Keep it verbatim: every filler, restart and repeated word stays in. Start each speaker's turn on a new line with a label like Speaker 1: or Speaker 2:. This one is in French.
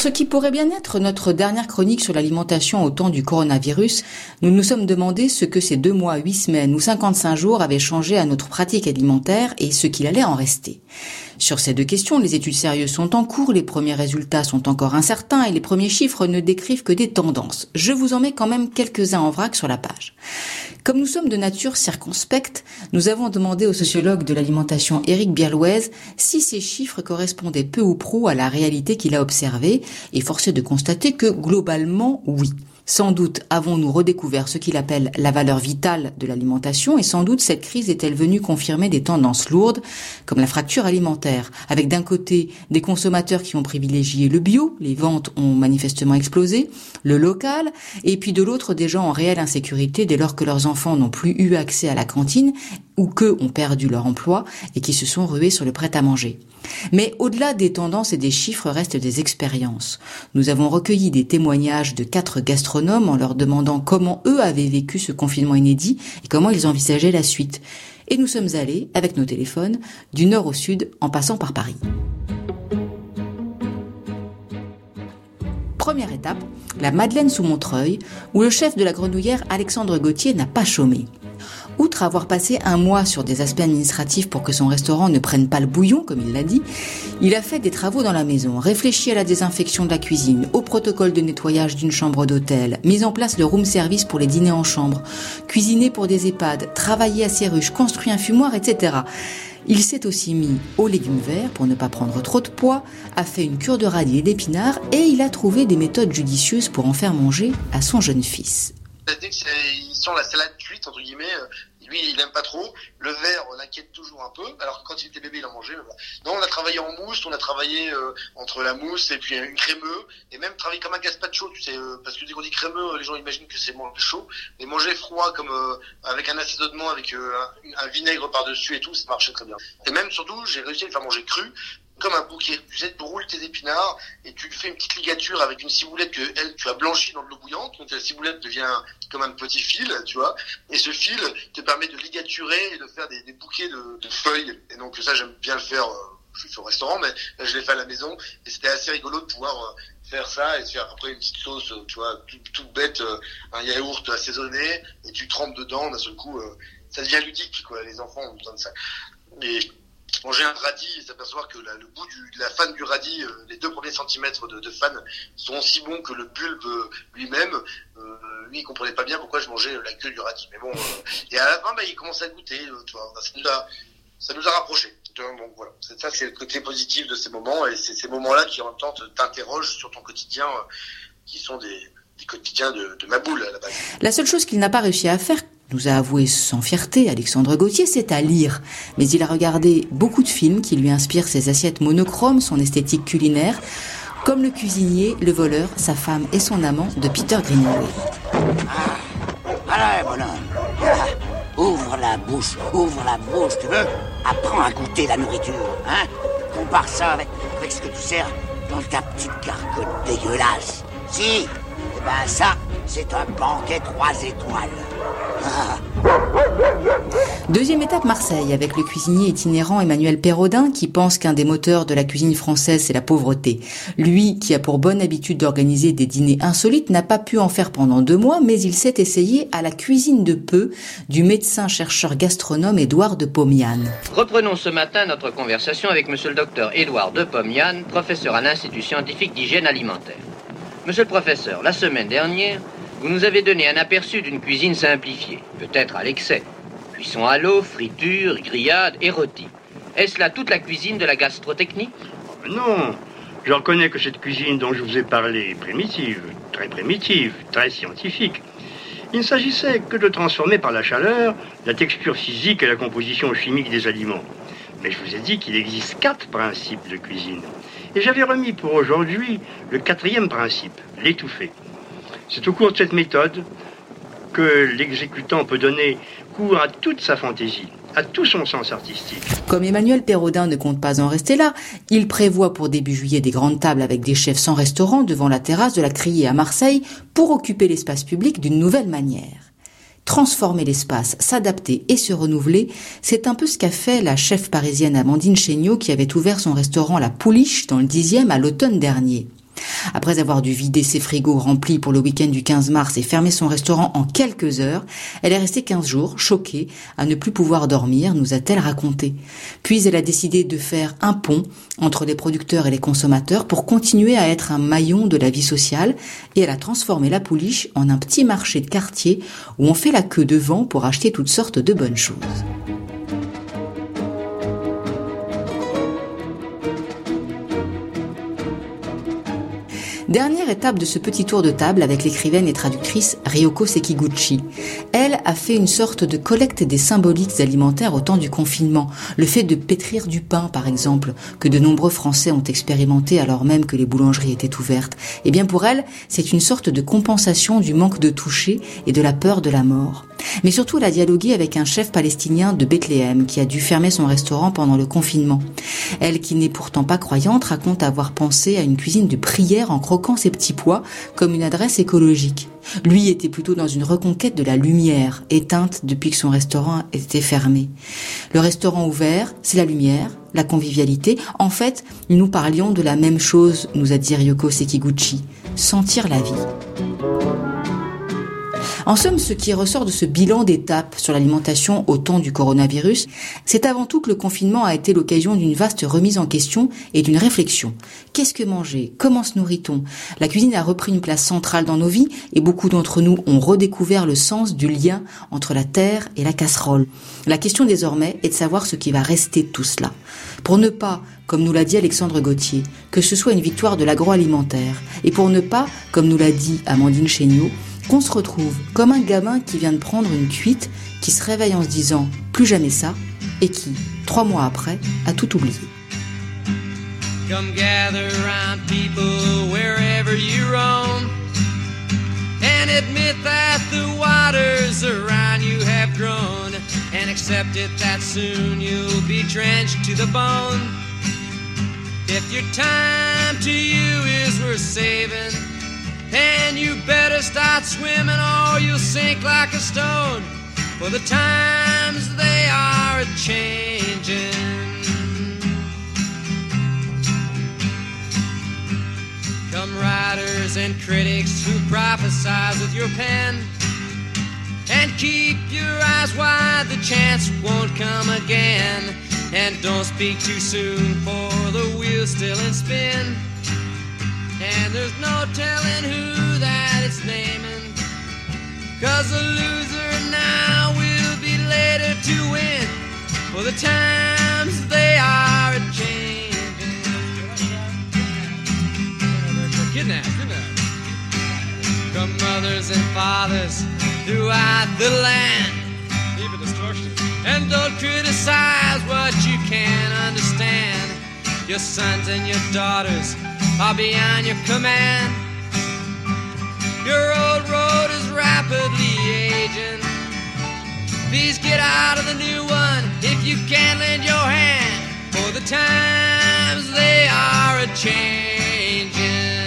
Speaker 1: Pour ce qui pourrait bien être notre dernière chronique sur l'alimentation au temps du coronavirus, nous nous sommes demandé ce que ces deux mois, huit semaines ou cinquante-cinq jours avaient changé à notre pratique alimentaire et ce qu'il allait en rester. Sur ces deux questions, les études sérieuses sont en cours, les premiers résultats sont encore incertains et les premiers chiffres ne décrivent que des tendances. Je vous en mets quand même quelques-uns en vrac sur la page. Comme nous sommes de nature circonspecte, nous avons demandé au sociologue de l'alimentation Éric Birlouez si ces chiffres correspondaient peu ou prou à la réalité qu'il a observée, et force est de constater que globalement, oui. Sans doute avons-nous redécouvert ce qu'il appelle la valeur vitale de l'alimentation et sans doute cette crise est-elle venue confirmer des tendances lourdes comme la fracture alimentaire, avec d'un côté des consommateurs qui ont privilégié le bio, les ventes ont manifestement explosé, le local, et puis de l'autre des gens en réelle insécurité dès lors que leurs enfants n'ont plus eu accès à la cantine ou qu'eux ont perdu leur emploi et qui se sont rués sur le prêt-à-manger. Mais au-delà des tendances et des chiffres restent des expériences. Nous avons recueilli des témoignages de quatre gastronomes en leur demandant comment eux avaient vécu ce confinement inédit et comment ils envisageaient la suite. Et nous sommes allés, avec nos téléphones, du nord au sud en passant par Paris. Première étape, la Madeleine sous Montreuil, où le chef de la Grenouillère Alexandre Gauthier n'a pas chômé. Outre avoir passé un mois sur des aspects administratifs pour que son restaurant ne prenne pas le bouillon, comme il l'a dit, il a fait des travaux dans la maison, réfléchi à la désinfection de la cuisine, au protocole de nettoyage d'une chambre d'hôtel, mis en place le room service pour les dîners en chambre, cuisiné pour des EHPAD, travaillé à ses ruches, construit un fumoir, et cetera. Il s'est aussi mis aux légumes verts pour ne pas prendre trop de poids, a fait une cure de radis et d'épinards et il a trouvé des méthodes judicieuses pour en faire manger à son jeune fils.
Speaker 2: Dès qu'ils sont la salade cuite, entre guillemets, lui, il n'aime pas trop. Le verre l'inquiète toujours un peu, alors que quand il était bébé, il en mangeait. Non, on a travaillé en mousse, on a travaillé euh, entre la mousse et puis une crémeux, et même travaillé comme un gazpacho, tu sais, euh, parce que dès qu'on dit crémeux, les gens imaginent que c'est manger chaud, mais manger froid, comme euh, avec un assaisonnement, avec euh, un, un vinaigre par-dessus et tout, ça marchait très bien. Et même, surtout, j'ai réussi à le faire manger cru, comme un bouquet. Tu sais, tu roules tes épinards et tu fais une petite ligature avec une ciboulette que elle, tu as blanchie dans de l'eau bouillante. Donc la ciboulette devient comme un petit fil, tu vois. Et ce fil te permet de ligaturer et de faire des, des bouquets de, de feuilles. Et donc ça, j'aime bien le faire. Euh, je suis au restaurant, mais là, je l'ai fait à la maison. Et c'était assez rigolo de pouvoir euh, faire ça et de faire après une petite sauce, tu vois, toute, toute bête, euh, un yaourt assaisonné et tu trempes dedans. D'un seul coup, euh, ça devient ludique, quoi. Les enfants ont besoin de ça. Et manger un radis et s'apercevoir que la, le bout du, de la fan du radis, euh, les deux premiers centimètres de, de fan sont aussi bons que le bulbe euh, lui-même. Euh, lui, il comprenait pas bien pourquoi je mangeais la queue du radis. Mais bon, euh, et à la fin, bah, il commence à goûter. Euh, tu vois, ça nous a, ça nous a rapprochés. Donc voilà, c'est, ça c'est le côté positif de ces moments et c'est ces moments-là qui en même temps t'interrogent sur ton quotidien, euh, qui sont des, des quotidiens de, de ma boule à la base.
Speaker 1: La seule chose qu'il n'a pas réussi à faire, nous a avoué sans fierté Alexandre Gauthier, c'est à lire. Mais il a regardé beaucoup de films qui lui inspirent ses assiettes monochromes, son esthétique culinaire, comme Le cuisinier, Le voleur, Sa femme et son amant de Peter Greenaway.
Speaker 3: Ah, allez, bonhomme. Ah, ouvre la bouche, ouvre la bouche, tu veux? Apprends à goûter la nourriture, hein? Compare ça avec, avec ce que tu sers dans ta petite gargote dégueulasse. Si, eh ben ça, c'est un banquet trois étoiles.
Speaker 1: Deuxième étape, Marseille, avec le cuisinier itinérant Emmanuel Perraudin qui pense qu'un des moteurs de la cuisine française, c'est la pauvreté. Lui, qui a pour bonne habitude d'organiser des dîners insolites, n'a pas pu en faire pendant deux mois, mais il s'est essayé à la cuisine de peu du médecin-chercheur gastronome Édouard de Pomian.
Speaker 4: Reprenons ce matin notre conversation avec monsieur le docteur Édouard de Pomian, professeur à l'Institut scientifique d'hygiène alimentaire. Monsieur le professeur, la semaine dernière, vous nous avez donné un aperçu d'une cuisine simplifiée, peut-être à l'excès. Cuisson à l'eau, friture, grillade et rôti. Est-ce là toute la cuisine de la gastrotechnie ?
Speaker 5: Non, je reconnais que cette cuisine dont je vous ai parlé est primitive, très primitive, très scientifique. Il ne s'agissait que de transformer par la chaleur la texture physique et la composition chimique des aliments. Mais je vous ai dit qu'il existe quatre principes de cuisine. Et j'avais remis pour aujourd'hui le quatrième principe, l'étouffer. C'est au cours de cette méthode que l'exécutant peut donner cours à toute sa fantaisie, à tout son sens artistique.
Speaker 1: Comme Emmanuel Perraudin ne compte pas en rester là, il prévoit pour début juillet des grandes tables avec des chefs sans restaurant devant la terrasse de la Criée à Marseille pour occuper l'espace public d'une nouvelle manière. Transformer l'espace, s'adapter et se renouveler, c'est un peu ce qu'a fait la chef parisienne Amandine Chéniaud qui avait ouvert son restaurant La Pouliche dans le dixième à l'automne dernier. Après avoir dû vider ses frigos remplis pour le week-end du quinze mars et fermer son restaurant en quelques heures, elle est restée quinze jours, choquée, à ne plus pouvoir dormir, nous a-t-elle raconté. Puis elle a décidé de faire un pont entre les producteurs et les consommateurs pour continuer à être un maillon de la vie sociale, et elle a transformé la Pouliche en un petit marché de quartier où on fait la queue devant pour acheter toutes sortes de bonnes choses. Dernière étape de ce petit tour de table avec l'écrivaine et traductrice Ryoko Sekiguchi. Elle a fait une sorte de collecte des symboliques alimentaires au temps du confinement. Le fait de pétrir du pain, par exemple, que de nombreux Français ont expérimenté alors même que les boulangeries étaient ouvertes. Eh bien pour elle, c'est une sorte de compensation du manque de toucher et de la peur de la mort. Mais surtout, elle a dialogué avec un chef palestinien de Bethléem qui a dû fermer son restaurant pendant le confinement. Elle, qui n'est pourtant pas croyante, raconte avoir pensé à une cuisine de prière en croquant ses petits pois comme une adresse écologique. Lui était plutôt dans une reconquête de la lumière, éteinte depuis que son restaurant était fermé. Le restaurant ouvert, c'est la lumière, la convivialité. En fait, nous parlions de la même chose, nous a dit Ryoko Sekiguchi, sentir la vie. En somme, ce qui ressort de ce bilan d'étape sur l'alimentation au temps du coronavirus, c'est avant tout que le confinement a été l'occasion d'une vaste remise en question et d'une réflexion. Qu'est-ce que manger ? Comment se nourrit-on ? La cuisine a repris une place centrale dans nos vies et beaucoup d'entre nous ont redécouvert le sens du lien entre la terre et la casserole. La question désormais est de savoir ce qui va rester de tout cela. Pour ne pas, comme nous l'a dit Alexandre Gauthier, que ce soit une victoire de l'agroalimentaire, et pour ne pas, comme nous l'a dit Amandine Chéniaud, qu'on se retrouve comme un gamin qui vient de prendre une cuite, qui se réveille en se disant « plus jamais ça » et qui, trois mois après, a tout oublié.
Speaker 6: Come gather around people wherever you roam and admit that the waters around you have grown and accept it that soon you'll be drenched to the bone. If your time to you is worth saving, and you better start swimming or you'll sink like a stone, for the times they are a-changing. Come writers and critics who prophesize with your pen, and keep your eyes wide, the chance won't come again. And don't speak too soon, for the wheel's still in spin, and there's no telling who that it's naming, 'cause the loser now will be later to win, for the times they are a-changing. Kidnap, kidnap. Come mothers and fathers throughout the land, even destruction, and don't criticize what you can't understand. Your sons and your daughters are beyond your command. Your old road is rapidly aging. Please get out of the new one if you can't lend your hand, for the times they are a-changing.